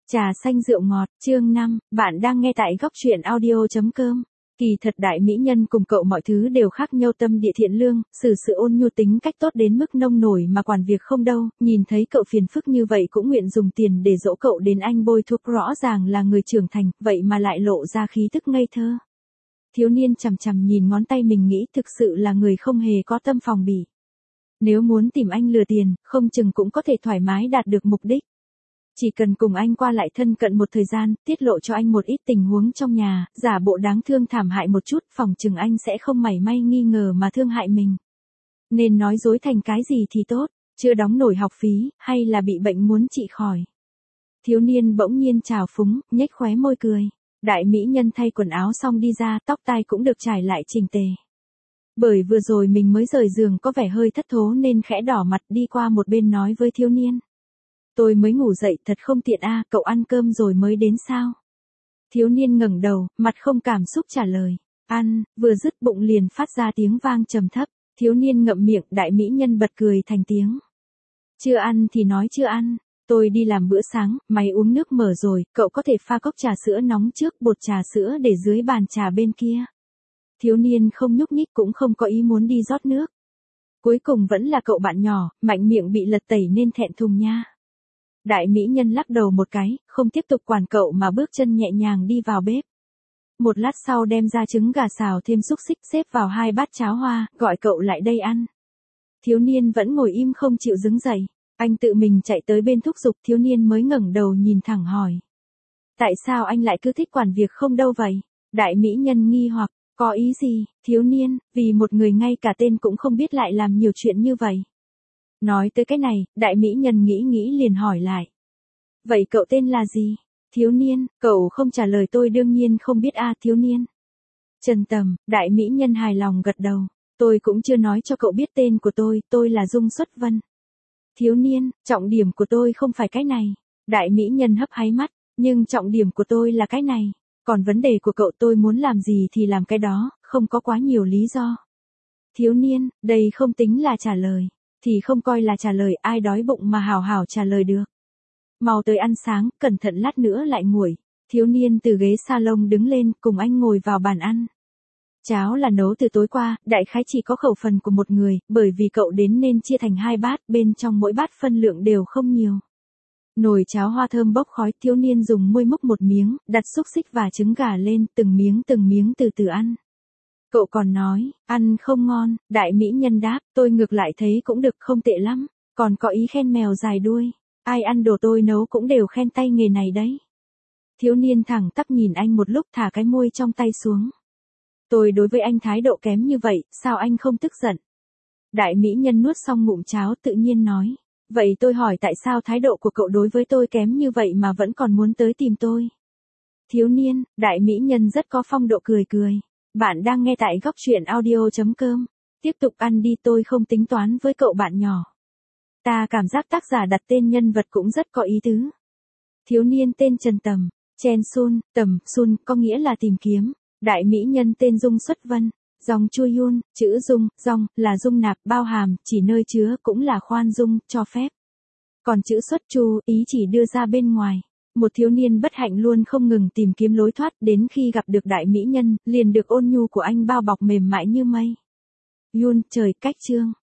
Trà xanh rượu ngọt, chương 5, bạn đang nghe tại góc truyện audio.com. Kỳ thật đại mỹ nhân cùng cậu mọi thứ đều khác nhau, tâm địa thiện lương, xử sự ôn nhu, tính cách tốt đến mức nông nổi mà quản việc không đâu, nhìn thấy cậu phiền phức như vậy cũng nguyện dùng tiền để dỗ cậu đến anh bôi thuốc, rõ ràng là người trưởng thành, vậy mà lại lộ ra khí tức ngây thơ. Thiếu niên chằm chằm nhìn ngón tay mình nghĩ thực sự là người không hề có tâm phòng bị. Nếu muốn tìm anh lừa tiền, không chừng cũng có thể thoải mái đạt được mục đích. Chỉ cần cùng anh qua lại thân cận một thời gian, tiết lộ cho anh một ít tình huống trong nhà, giả bộ đáng thương thảm hại một chút, phòng chừng anh sẽ không mảy may nghi ngờ mà thương hại mình. Nên nói dối thành cái gì thì tốt, chưa đóng nổi học phí, hay là bị bệnh muốn trị khỏi. Thiếu niên bỗng nhiên trào phúng, nhếch khóe môi cười. Đại mỹ nhân thay quần áo xong đi ra, tóc tai cũng được trải lại chỉnh tề. Bởi vừa rồi mình mới rời giường có vẻ hơi thất thố nên khẽ đỏ mặt, đi qua một bên nói với thiếu niên. Tôi mới ngủ dậy, thật không tiện a, cậu ăn cơm rồi mới đến sao? Thiếu niên ngẩng đầu, mặt không cảm xúc trả lời. Ăn, vừa dứt bụng liền phát ra tiếng vang trầm thấp. Thiếu niên ngậm miệng, đại mỹ nhân bật cười thành tiếng. Chưa ăn thì nói chưa ăn. Tôi đi làm bữa sáng, máy uống nước mở rồi, cậu có thể pha cốc trà sữa nóng trước, bột trà sữa để dưới bàn trà bên kia. Thiếu niên không nhúc nhích cũng không có ý muốn đi rót nước. Cuối cùng vẫn là cậu bạn nhỏ, mạnh miệng bị lật tẩy nên thẹn thùng nha. Đại mỹ nhân lắc đầu một cái, không tiếp tục quản cậu mà bước chân nhẹ nhàng đi vào bếp. Một lát sau đem ra trứng gà xào thêm xúc xích xếp vào 2 bát cháo hoa, gọi cậu lại đây ăn. Thiếu niên vẫn ngồi im không chịu đứng dậy. Anh tự mình chạy tới bên thúc giục, thiếu niên mới ngẩng đầu nhìn thẳng hỏi. Tại sao anh lại cứ thích quản việc không đâu vậy? Đại mỹ nhân nghi hoặc, có ý gì? Thiếu niên, vì một người ngay cả tên cũng không biết lại làm nhiều chuyện như vậy. Nói tới cái này, đại mỹ nhân nghĩ liền hỏi lại. Vậy cậu tên là gì? Thiếu niên, cậu không trả lời tôi đương nhiên không biết a. Thiếu niên. Trần Tầm, đại mỹ nhân hài lòng gật đầu. Tôi cũng chưa nói cho cậu biết tên của tôi là Dung Xuất Vân. Thiếu niên, trọng điểm của tôi không phải cái này. Đại mỹ nhân hấp háy mắt, nhưng trọng điểm của tôi là cái này. Còn vấn đề của cậu tôi muốn làm gì thì làm cái đó, không có quá nhiều lý do. Thiếu niên, đây không tính là trả lời. Thì không coi là trả lời, ai đói bụng mà hào hào trả lời được. Mau tới ăn sáng, cẩn thận lát nữa lại nguội. Thiếu niên từ ghế salon đứng lên, cùng anh ngồi vào bàn ăn. Cháo là nấu từ tối qua, đại khái chỉ có khẩu phần của một người, bởi vì cậu đến nên chia thành 2 bát, bên trong mỗi bát phân lượng đều không nhiều. Nồi cháo hoa thơm bốc khói, thiếu niên dùng môi múc một miếng, đặt xúc xích và trứng gà lên, từng miếng từ từ ăn. Cậu còn nói, ăn không ngon, đại mỹ nhân đáp, tôi ngược lại thấy cũng được, không tệ lắm, còn có ý khen mèo dài đuôi, ai ăn đồ tôi nấu cũng đều khen tay nghề này đấy. Thiếu niên thẳng tắp nhìn anh một lúc, thả cái môi trong tay xuống. Tôi đối với anh thái độ kém như vậy, sao anh không tức giận? Đại mỹ nhân nuốt xong ngụm cháo tự nhiên nói, vậy tôi hỏi tại sao thái độ của cậu đối với tôi kém như vậy mà vẫn còn muốn tới tìm tôi? Thiếu niên, đại mỹ nhân rất có phong độ cười cười. Bạn đang nghe tại góc truyện audio.com. Tiếp tục ăn đi, tôi không tính toán với cậu bạn nhỏ. Ta cảm giác tác giả đặt tên nhân vật cũng rất có ý tứ. Thiếu niên tên Trần Tầm, Chen Sun, Tầm, Sun, có nghĩa là tìm kiếm. Đại mỹ nhân tên Dung Xuất Vân, dòng Chui Yun, chữ Dung, dòng, là dung nạp, bao hàm, chỉ nơi chứa, cũng là khoan dung, cho phép. Còn chữ Xuất Chu, ý chỉ đưa ra bên ngoài. Một thiếu niên bất hạnh luôn không ngừng tìm kiếm lối thoát, đến khi gặp được đại mỹ nhân, liền được ôn nhu của anh bao bọc mềm mại như mây. Yun, trời, cách chương.